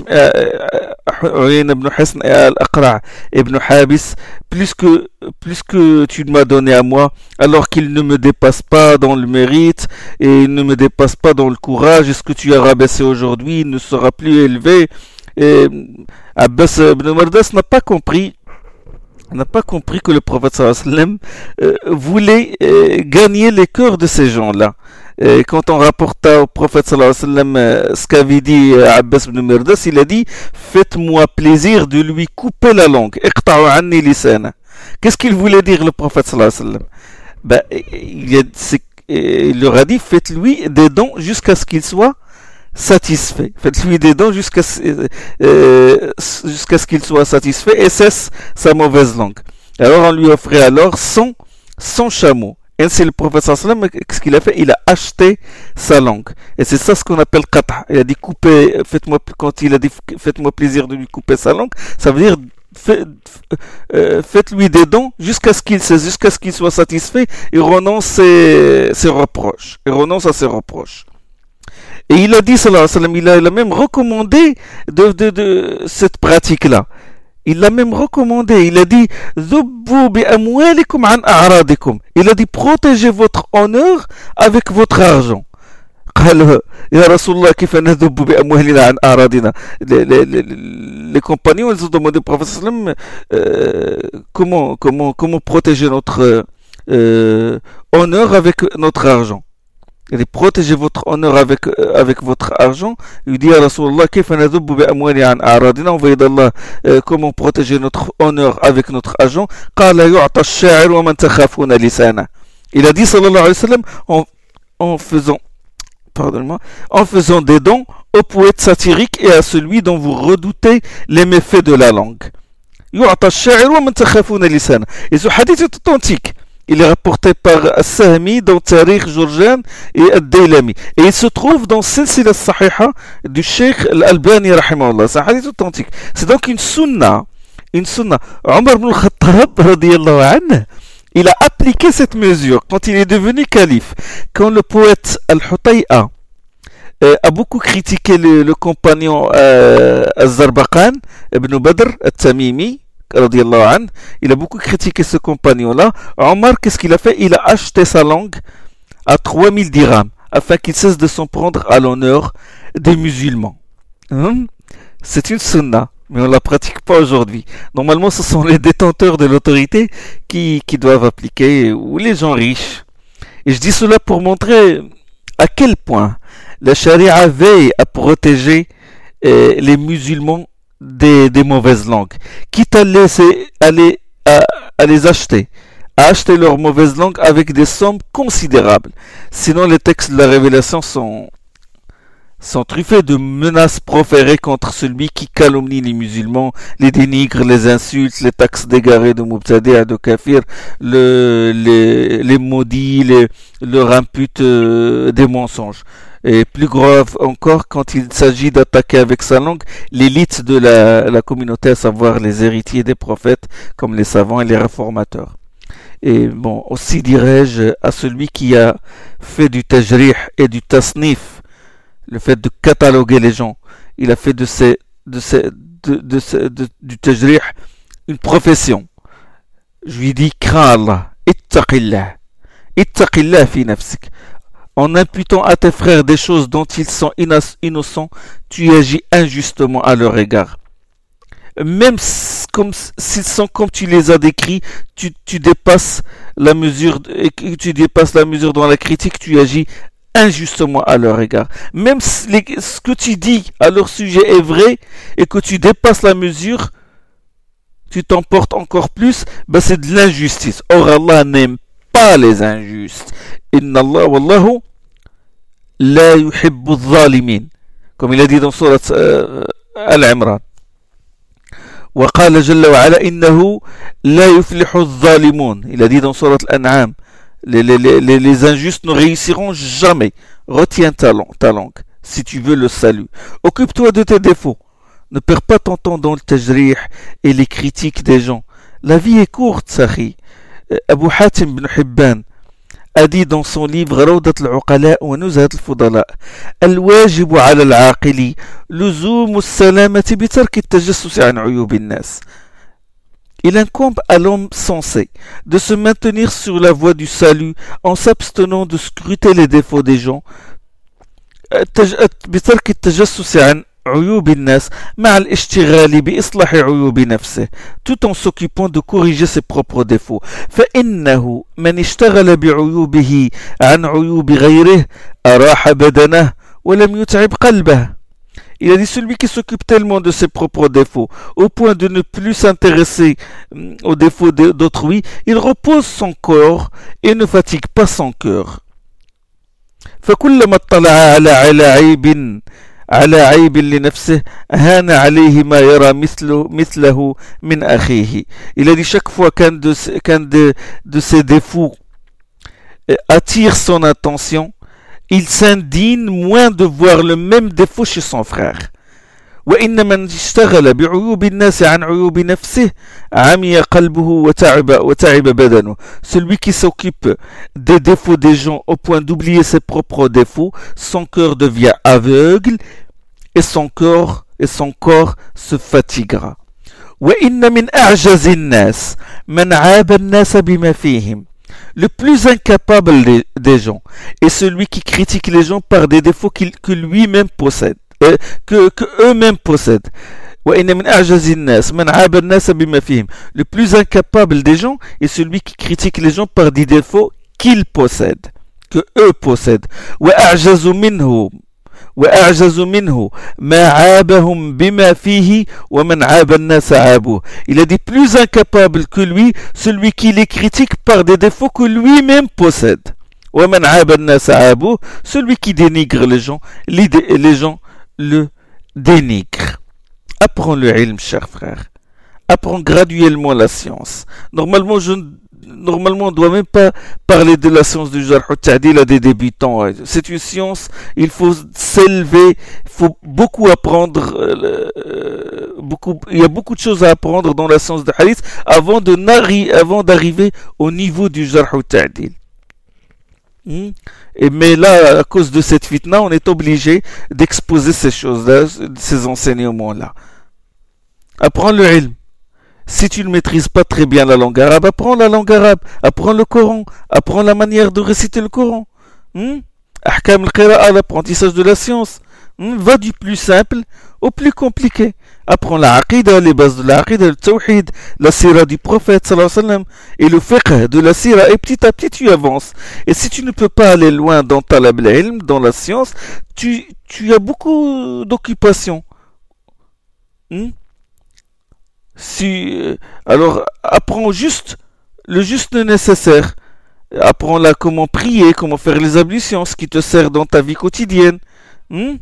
Uyayna ibn Hisn et à Al-Aqra' ibn Habis plus que, plus que tu m'as donné à moi, alors qu'il ne me dépasse pas dans le mérite et il ne me dépasse pas dans le courage. Et ce que tu as rabaissé aujourd'hui ne sera plus élevé. Et Abbas ibn Mirdas n'a pas compris n'a pas compris que le prophète sallallahu alayhi wa sallam euh, voulait euh, gagner les cœurs de ces gens-là. Et quand on rapporta au prophète sallallahu alayhi wa sallam euh, ce qu'avait dit euh, Abbas ibn Mirdas, il a dit faites-moi plaisir de lui couper la langue. Iqta'u anni lisana. Qu'est-ce qu'il voulait dire le prophète sallallahu alayhi wa sallam? Ben, il, a, il leur a dit faites-lui des dons jusqu'à ce qu'il soit satisfait. Faites-lui des dons jusqu'à euh, jusqu'à ce qu'il soit satisfait et cesse sa mauvaise langue. Alors on lui offrait alors cent chameaux. Ainsi le prophète sallallahu alayhi wa sallam, ce qu'il a fait, il a acheté sa langue. Et c'est ça ce qu'on appelle qata'. Il a dit couper, faites-moi, quand il a dit faites-moi plaisir de lui couper sa langue, ça veut dire fait, euh, faites-lui des dons jusqu'à ce qu'il jusqu'à ce qu'il soit satisfait et renonce ses, ses reproches. Et renonce à ses reproches. Et il a dit, sallallahu alayhi wa sallam, il a, il a même recommandé de, de, de cette pratique-là. Il l'a même recommandé. Il a dit, Zubbu bi amwalikum an a'radikum. Il a dit, protégez votre honneur avec votre argent. قال يا رسول الله كيف نذب بأموالنا عن أعراضنا. Les compagnons, ils ont demandé au prophète sallallahu alayhi wa sallam, euh, comment, comment, comment protéger notre euh, honneur avec notre argent. Il dit protégez votre honneur avec, euh, avec votre argent. Il dit à Rasulallah envoyé d'Allah, euh, comment protéger notre honneur avec notre argent. Il a dit sallallahu alayhi wa sallam en, en faisant pardonne-moi en faisant des dons au poète satirique et à celui dont vous redoutez les méfaits de la langue. Et ce hadith est authentique. Il est rapporté par As-Sahmi dans Tarikh Jurjan et Ad-Daylami. Et il se trouve dans Silsila Sahiha du Cheikh Al-Albani rahimahullah. C'est un hadith authentique. C'est donc une sunna. Une sunna. Omar ibn al-Khattab radiyallahu anhu, il a appliqué cette mesure quand il est devenu calife. Quand le poète Al-Hutay'a euh, a beaucoup critiqué le, le compagnon euh, Az-Zarbaqan ibn Badr Al-Tamimi, radiallahu anhu, il a beaucoup critiqué ce compagnon-là. Omar, qu'est-ce qu'il a fait? Il a acheté sa langue à trois mille dirhams, afin qu'il cesse de s'en prendre à l'honneur des musulmans. Hum? C'est une sunna, mais on ne la pratique pas aujourd'hui. Normalement, ce sont les détenteurs de l'autorité qui, qui doivent appliquer, ou les gens riches. Et je dis cela pour montrer à quel point la charia veille à protéger euh, les musulmans des, des mauvaises langues, quitte à, laisser, à, les, à, à les acheter, à acheter leurs mauvaises langues avec des sommes considérables. Sinon, les textes de la révélation sont, sont truffés de menaces proférées contre celui qui calomnie les musulmans, les dénigre, les insulte, les taxes d'égarés de Mubtadi' de Kafir, le, les, les maudit, les, leur impute euh, des mensonges. Et plus grave encore quand il s'agit d'attaquer avec sa langue l'élite de la, la communauté, à savoir les héritiers des prophètes, comme les savants et les réformateurs. Et bon, aussi dirais-je à celui qui a fait du tajrih et du tasnif, le fait de cataloguer les gens, il a fait de ces, de ces, de, de, de, de, du tajrih une profession. Je lui dis, crains Allah, ittaqillah, ittaqillah fi nafsik. En imputant à tes frères des choses dont ils sont innocents, tu agis injustement à leur égard. Même comme s'ils sont comme tu les as décrits, tu, tu dépasses la mesure, et tu dépasses la mesure dans la critique, tu agis injustement à leur égard. Même si les, ce que tu dis à leur sujet est vrai et que tu dépasses la mesure, tu t'emportes encore plus, ben c'est de l'injustice. Or Allah n'aime pas les injustes. Inna Allah wallahu la yuhibbu adh-dhalimin. Comme il a dit dans sourate euh, Al-Imran. وقال جل وعلا إنه لا يفلح الظالمون. Il a dit dans sourate Al-An'am. Les, les, les, les injustes ne réussiront jamais. Retiens ta langue, ta langue si tu veux le salut. Occupe-toi de tes défauts. Ne perds pas ton temps dans le tajrih et les critiques des gens. La vie est courte, Sahi. Abu Hatim ibn Hibban a dit dans son livre روضة العقلاء ونزهة الفضلاء الواجب على العاقل لزوم السلامة بترك التجسس عن عيوب الناس. Il incombe à l'homme sensé de se maintenir sur la voie du salut en s'abstenant de scruter les défauts des gens, بترك التجسس عن عيوب الناس مع الاشتغال بإصلاح عيوب نفسه, tout en s'occupant de corriger ses propres défauts. فإنه من اشتغل بعيوبه عن عيوب غيره أراح بدنه ولم يتعب قلبه. Il a dit, celui qui s'occupe tellement de ses propres défauts au point de ne plus s'intéresser aux défauts d'autrui, il repose son corps et ne fatigue pas son cœur. فكلما اطلع على على عيب على عيب لنفسه هان عليه ما يرى مثله مثله من أخيه. Il a dit, chaque fois qu'un de, qu'un de, de ses défauts attire son attention, il s'indigne moins de voir le même défaut chez son frère. وإن من اشتغل بعيوب الناس عن عيوب نفسه عمي قلبه وتعب وتعب بدنه. Celui qui s'occupe des défauts des gens au point d'oublier ses propres défauts, son cœur devient aveugle et son corps et son corps se fatiguera. وإن من أعجز الناس من عاب الناس بما فيهم. Le plus incapable des, des gens est celui qui critique les gens par des défauts qu'il, que lui-même possède, euh, que, que eux-mêmes possèdent. Le plus incapable des gens est celui qui critique les gens par des défauts qu'ils possèdent, que eux possèdent. وأعجز منه ما عابهم بما فيه ومن عاب الناس عابوه. Il a dit, plus incapable que lui, celui qui les critique par des défauts que lui-même possède. ومن عاب الناس عابوه, celui qui dénigre les gens, les, les gens le dénigrent. Apprends le ilm, cher frère. Apprends graduellement la science. Normalement, je Normalement, on ne doit même pas parler de la science du jarh ou ta'dil à des débutants. C'est une science, il faut s'élever, il faut beaucoup apprendre, euh, beaucoup, il y a beaucoup de choses à apprendre dans la science du hadith avant, de avant d'arriver au niveau du jarh ou ta'dil. Hmm? Et mais là, à cause de cette fitna, on est obligé d'exposer ces choses-là, ces enseignements-là. Apprends le ilm. Si tu ne maîtrises pas très bien la langue arabe, apprends la langue arabe, apprends le Coran, apprends la manière de réciter le Coran. Hmm? Ahkam al-qira'a, l'apprentissage de la science. Hmm? Va du plus simple au plus compliqué. Apprends la aqidah, les bases de la aqidah, le tawhid, la sira du prophète sallallahu alayhi wa sallam, et le fiqh de la sira, et petit à petit tu avances. Et si tu ne peux pas aller loin dans talab al-ilm, dans la science, tu, tu as beaucoup d'occupations. Hmm? Si, euh, alors apprends juste le juste nécessaire. Apprends là comment prier, comment faire les ablutions, ce qui te sert dans ta vie quotidienne. Hmm?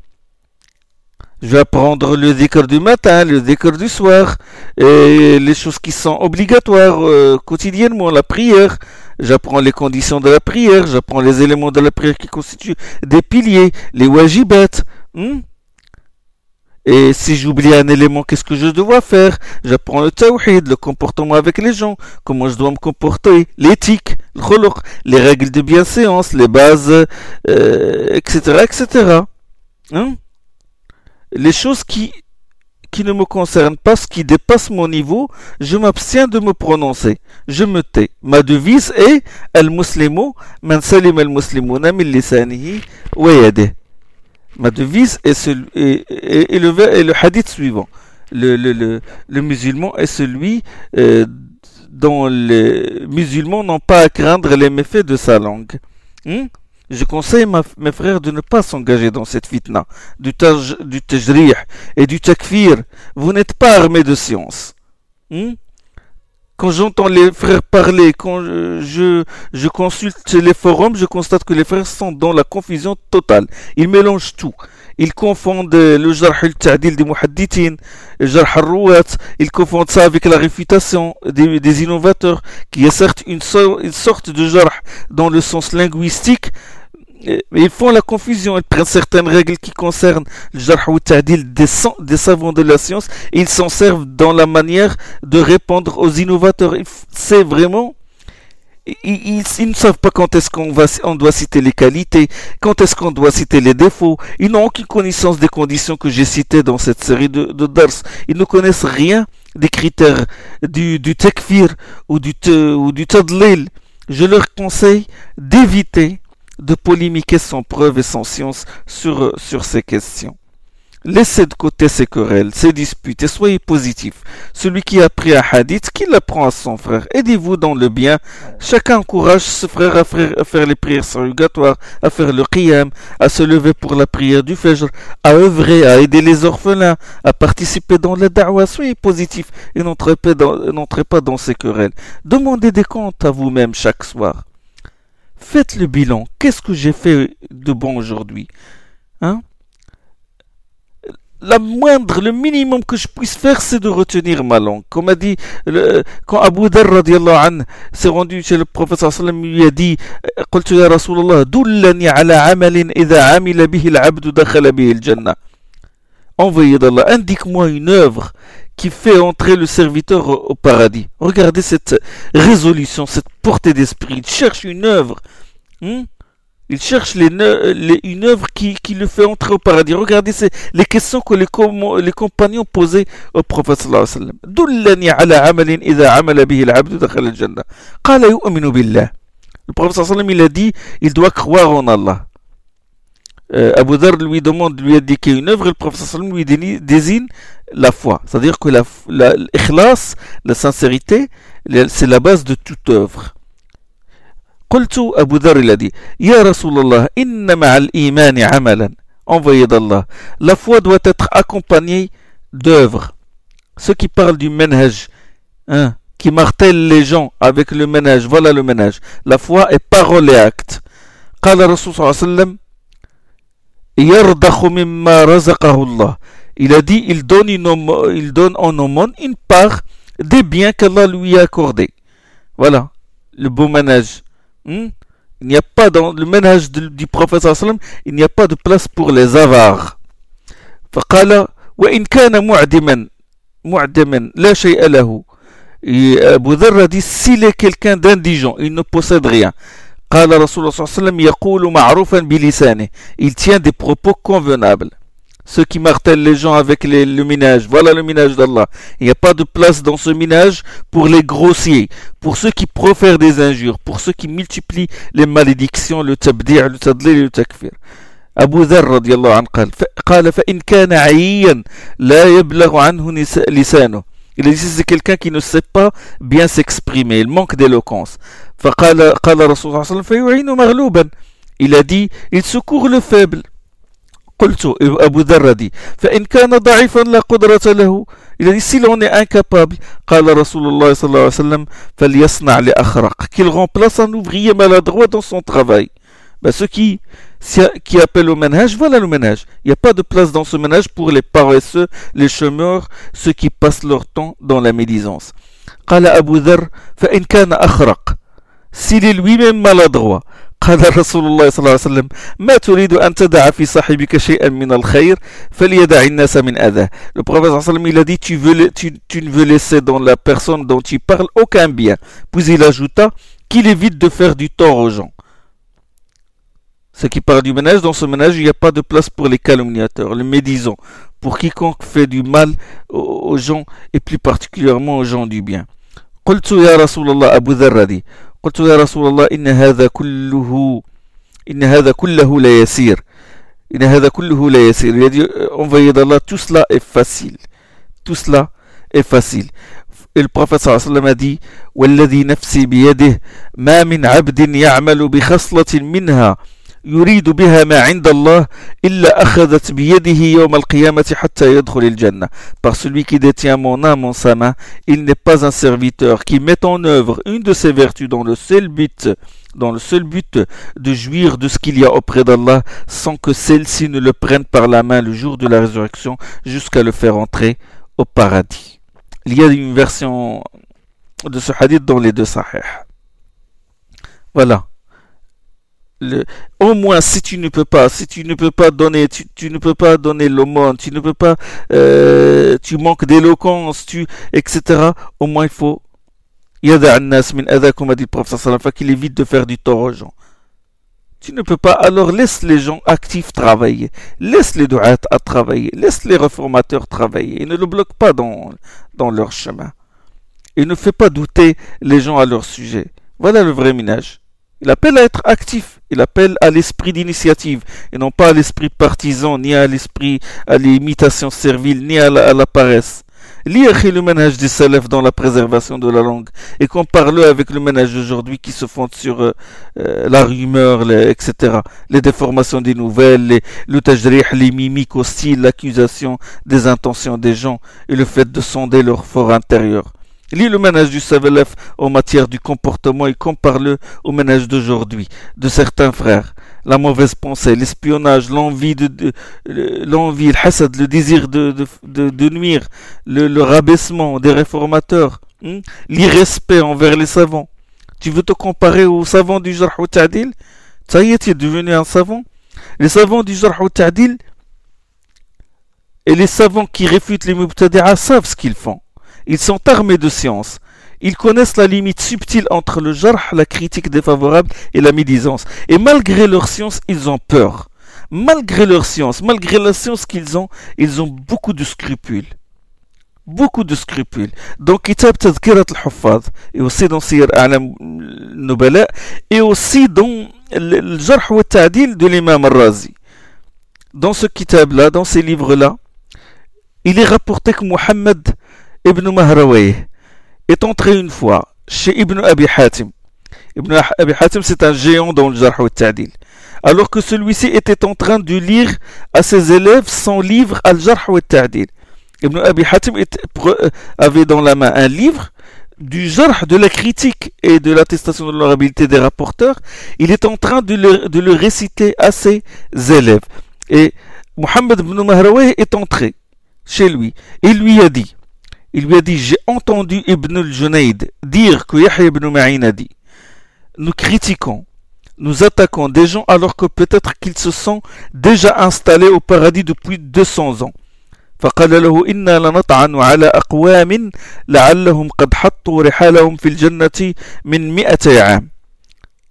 Je vais apprendre le dhikr du matin, le dhikr du soir, et les choses qui sont obligatoires euh, quotidiennement, la prière. J'apprends les conditions de la prière, j'apprends les éléments de la prière qui constituent des piliers, les wajibat. Hmm? Et si j'oublie un élément, qu'est-ce que je dois faire? J'apprends le tawhid, le comportement avec les gens, comment je dois me comporter, l'éthique, le khuluq, les règles de bienséance, les bases, euh, et cetera, et cetera. Hein? Les choses qui, qui ne me concernent pas, ce qui dépasse mon niveau, je m'abstiens de me prononcer. Je me tais. Ma devise est Al-Muslimu man salim al-Muslimuna min lisanihi wa yadihi. Ma devise est, celui, est, est, est, le, est le hadith suivant. Le, le, le, le musulman est celui euh, dont les musulmans n'ont pas à craindre les méfaits de sa langue. Hmm? Je conseille ma, mes frères de ne pas s'engager dans cette fitna du, taj, du tajrih et du takfir. Vous n'êtes pas armés de science. Hmm? Quand j'entends les frères parler, quand je, je consulte les forums, je constate que les frères sont dans la confusion totale. Ils mélangent tout. Ils confondent le jarh al-ta'dil des muhaddithin, le jarh al-ruwat, ils confondent ça avec la réfutation des, des innovateurs, qui est certes une, so une sorte de jarh dans le sens linguistique, mais ils font la confusion, ils prennent certaines règles qui concernent le jarh ou ta'dil des, des savants de la science et ils s'en servent dans la manière de répondre aux innovateurs. C'est vraiment... Ils, ils, ils ne savent pas quand est-ce qu'on va, on doit citer les qualités, quand est-ce qu'on doit citer les défauts. Ils n'ont aucune connaissance des conditions que j'ai citées dans cette série de, de dars. Ils ne connaissent rien des critères du, du takfir ou du, ou du tadlil. Je leur conseille d'éviter de polémiquer sans preuve et sans science sur, sur ces questions. Laissez de côté ces querelles, ces disputes et soyez positifs. Celui qui a appris un hadith, qu'il l'apprend à son frère. Aidez-vous dans le bien. Chacun encourage ce frère à faire, à faire les prières surrogatoires, à faire le qiyam, à se lever pour la prière du fajr, à œuvrer, à aider les orphelins, à participer dans la da'wah. Soyez positifs et n'entrez pas dans, n'entrez pas dans ces querelles. Demandez des comptes à vous-même chaque soir. Faites le bilan. Qu'est-ce que j'ai fait de bon aujourd'hui? Hein? La moindre, le minimum que je puisse faire, c'est de retenir ma langue. Comme a dit, le, quand Abu Dharr radiallahu anhu s'est rendu chez le prophète sallam, il lui a dit, قلت يا رسول الله دلني على عمل إذا عمل به العبد دخل به الجنة. Envoyé d'Allah, indique-moi une œuvre qui fait entrer le serviteur au, au paradis. Regardez cette résolution, cette portée d'esprit. Il cherche une œuvre. Hmm? Il cherche les, les, une œuvre qui, qui le fait entrer au paradis. Regardez c'est les questions que les, com, les compagnons posaient au prophète sallallahu alayhi wa sallam. Dullani ala amalin idha amala bihi al-abdu dakhala al-jannah. Qala yu'minu billah. Le prophète sallallahu alayhi wa sallam, il a dit, il doit croire en Allah. Euh, Abu Dharr lui demande de lui indiquer une œuvre et le prophète sallallahu alayhi wa sallam lui désigne la foi. C'est-à-dire que la, la, l'ikhlas, la sincérité, c'est la base de toute œuvre. قلت Abu Dharr il a dit Ya Rasulallah inna ma'al imani amalan. Envoyé d'Allah, la foi doit être accompagnée d'œuvres. Ceux qui parlent du manhaj, hein, qui martèlent les gens avec le manhaj, voilà le manhaj. La foi est parole et acte. قال Rasul sallallahu alayhi wa sallam يرضخ مما رزقه الله. Il a dit il donne, une, il donne en aumône une part des biens qu'Allah lui a accordés. Voilà le beau manhaj. Hmm? Il n'y a pas dans le manhaj du prophète sallallahu alayhi wa sallam, il n'y a pas de place pour les avares. فقال وإن كان معدما معدما لا شيء له. Abu Dharr a dit s'il est quelqu'un d'indigent, il ne possède rien. قال رسول الله صلى الله عليه وسلم يقول معروفا بلسانه. Il tient des propos convenables. ceux qui martèlent les gens avec les, le minage. Voilà le minage d'Allah. Il n'y a pas de place dans ce minage pour les grossiers, pour ceux qui profèrent des injures, pour ceux qui multiplient les malédictions, le tabdi', le tadlil et le takfir. Abu Dharr radiallahu anhu قال قال فإن كان عيا لا يبلغ عنه لسانه. Il a dit c'est quelqu'un qui ne sait pas bien s'exprimer, il manque d'éloquence. فقال قال رسول الله صلى الله عليه وسلم فيعين مغلوبا. Il a dit il secourt le faible. قلت Abu Dharr a dit فإن كان ضعيفا لا قدرة له. Il a dit si l'on est incapable قال رسول الله صلى الله عليه وسلم فليصنع لأخرق. Qu'il remplace un ouvrier maladroit dans son travail. Ben, ceux qui, qui appellent au ménage, voilà le ménage. Il n'y a pas de place dans ce ménage pour les paresseux, les chômeurs, ceux qui passent leur temps dans la médisance. قال أبو ذر فإن كان أخرق. S'il est lui-même maladroit. قال رسول الله صلى الله عليه وسلم ما تريد أن تدع في صاحبك شيئا من الخير فليدع الناس من أذى. Le prophète صلى الله عليه وسلم il a dit tu, veux, tu, tu ne veux laisser dans la personne dont tu parles aucun bien. Puis il ajouta qu'il évite de faire du tort aux gens. Ceux qui parlent du ménage, dans ce ménage, il n'y a pas de place pour les calomniateurs, les médisants, pour quiconque fait du mal aux gens et plus particulièrement aux gens du bien. قلت يا رسول الله أبو ذر دي قلت يا رسول الله إن هذا كله إن هذا كله لا يسير إن هذا كله لا يسير. Il a dit envoyé d'Allah, tout cela est facile, tout cela est facile. Et le prophète صلى الله عليه وسلم a dit والذي نفسي بيده ما من عبد يعمل بخصلة منها يريد بها ما عند الله إلا أخذت بيده يوم القيامة حتى يدخل الجنة. Par celui qui détient mon âme en sa main, il n'est pas un serviteur qui met en œuvre une de ses vertus dans le seul but, dans le seul but de jouir de ce qu'il y a auprès d'Allah, sans que celle-ci ne le prenne par la main le jour de la résurrection jusqu'à le faire entrer au paradis. Il y a une version de ce hadith dans les deux sahih. Voilà. Le, au moins si tu ne peux pas si tu ne peux pas donner tu, tu ne peux pas donner l'aumône, tu ne peux pas euh, tu manques d'éloquence, tu etc. Au moins il faut yada an-nas min adha, comme a dit le prophète sallallahu alayhi wa sallam, qu'il évite de faire du tort aux gens. Tu ne peux pas, alors laisse les gens actifs travailler, laisse les du'at à travailler, laisse les réformateurs travailler et ne le bloque pas dans dans leur chemin et ne fais pas douter les gens à leur sujet. Voilà le vrai minage. Il appelle à être actif, il appelle à l'esprit d'initiative, et non pas à l'esprit partisan, ni à l'esprit, à l'imitation servile, ni à la, à la paresse. Lis le ménage des salafs dans la préservation de la langue, et compare-le avec le ménage d'aujourd'hui qui se fonde sur euh, euh, la rumeur, les, et cetera. Les déformations des nouvelles, les, le tajdrih, les mimiques hostiles, l'accusation des intentions des gens, et le fait de sonder leur fort intérieur. Lis le ménage du Salaf en matière du comportement et compare-le au ménage d'aujourd'hui, de certains frères. La mauvaise pensée, l'espionnage, l'envie, de, de, l'envie, le hasad, le désir de, de, de, de nuire, le, le rabaissement des réformateurs, hein? L'irrespect envers les savants. Tu veux te comparer aux savants du Jarh wa Ta'dil? Ça y est, tu es devenu un savant. Les savants du Jarh wa Ta'dil et les savants qui réfutent les Mubtadi'a savent ce qu'ils font. Ils sont armés de science. Ils connaissent la limite subtile entre le jarh, la critique défavorable et la médisance. Et malgré leur science, ils ont peur. Malgré leur science, malgré la science qu'ils ont, ils ont beaucoup de scrupules. Beaucoup de scrupules. Donc, Kitab Tadhkirat al-Huffaz, et aussi dans Siyar A'lam Nubala, et aussi dans le Jarh wa Ta'dil de l'imam al-Razi. Dans ce kitab-là, dans ces livres-là, il est rapporté que Muhammad Ibn Mahrawayh est entré une fois chez Ibn Abi Hatim. Ibn Abi Hatim, c'est un géant dans le Jarh wa Ta'dil. Alors que celui-ci était en train de lire à ses élèves son livre Al-Jarh wa Ta'dil. Ibn Abi Hatim avait dans la main un livre du Jarh, de la critique et de l'attestation de l'honorabilité des rapporteurs. Il est en train de le, de le réciter à ses élèves. Et Muhammad ibn Mahrawayh est entré chez lui et lui a dit Il lui a dit, j'ai entendu Ibn al-Junayd dire que Yahya ibn Ma'in a dit, nous critiquons, nous attaquons des gens alors que peut-être qu'ils se sont déjà installés au paradis depuis deux cents ans. فقال له إنا لنطعن على أقوام لعلهم قد حطوا رحالهم في الجنة من مئة عام.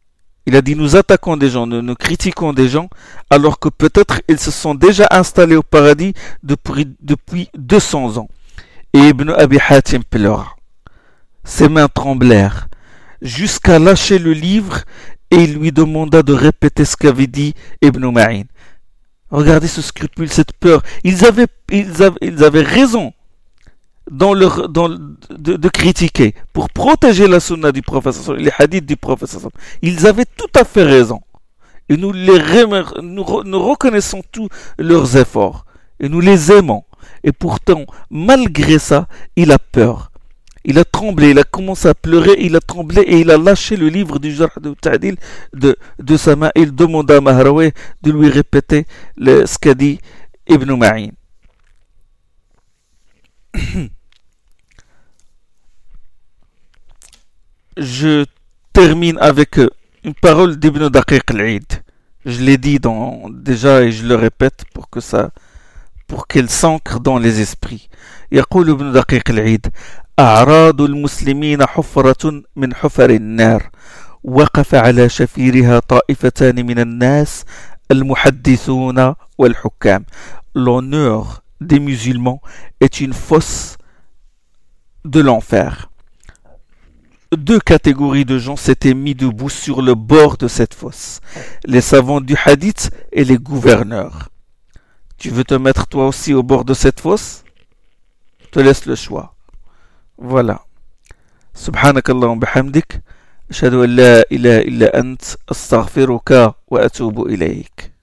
Il a dit nous attaquons des gens, nous, nous critiquons des gens, alors que peut-être ils se sont déjà installés au paradis depuis, depuis deux cents ans. Et Ibn Abi Hatim pleura. Ses mains tremblèrent, jusqu'à lâcher le livre, et il lui demanda de répéter ce qu'avait dit Ibn Ma'in. Regardez ce scrupule, cette peur. Ils avaient, ils avaient, ils avaient raison dans leur, dans, de, de critiquer pour protéger la sunna du prophète, les hadiths du prophète. Ils avaient tout à fait raison. Et nous, les remer, nous, nous reconnaissons tous leurs efforts. Et nous les aimons. Et pourtant, malgré ça, il a peur. Il a tremblé, il a commencé à pleurer, il a tremblé et il a lâché le livre du Jarh de Ta'dil de, de sa main. Il demanda à Mahraoui de lui répéter le, ce qu'a dit Ibn Ma'in. Je termine avec une parole d'Ibn Daqiq al-Eid. Je l'ai dit dans, déjà et je le répète pour que ça, pour qu'elle s'ancre dans les esprits. يقول ابن دقيق العيد: أعراض المسلمين حفرة من حفر النار وقف على شفيرها طائفتان من الناس المحدثون والحكام. L'honneur des musulmans est une fosse de l'enfer. Deux catégories de gens s'étaient mis debout sur le bord de cette fosse. Les savants du hadith et les gouverneurs. Tu veux te mettre toi aussi au bord de cette fosse? Je te laisse le choix. Voilà. سبحانك اللهم بحمدك أشهد أن لا إله إلا أنت أستغفرك وأتوب إليك.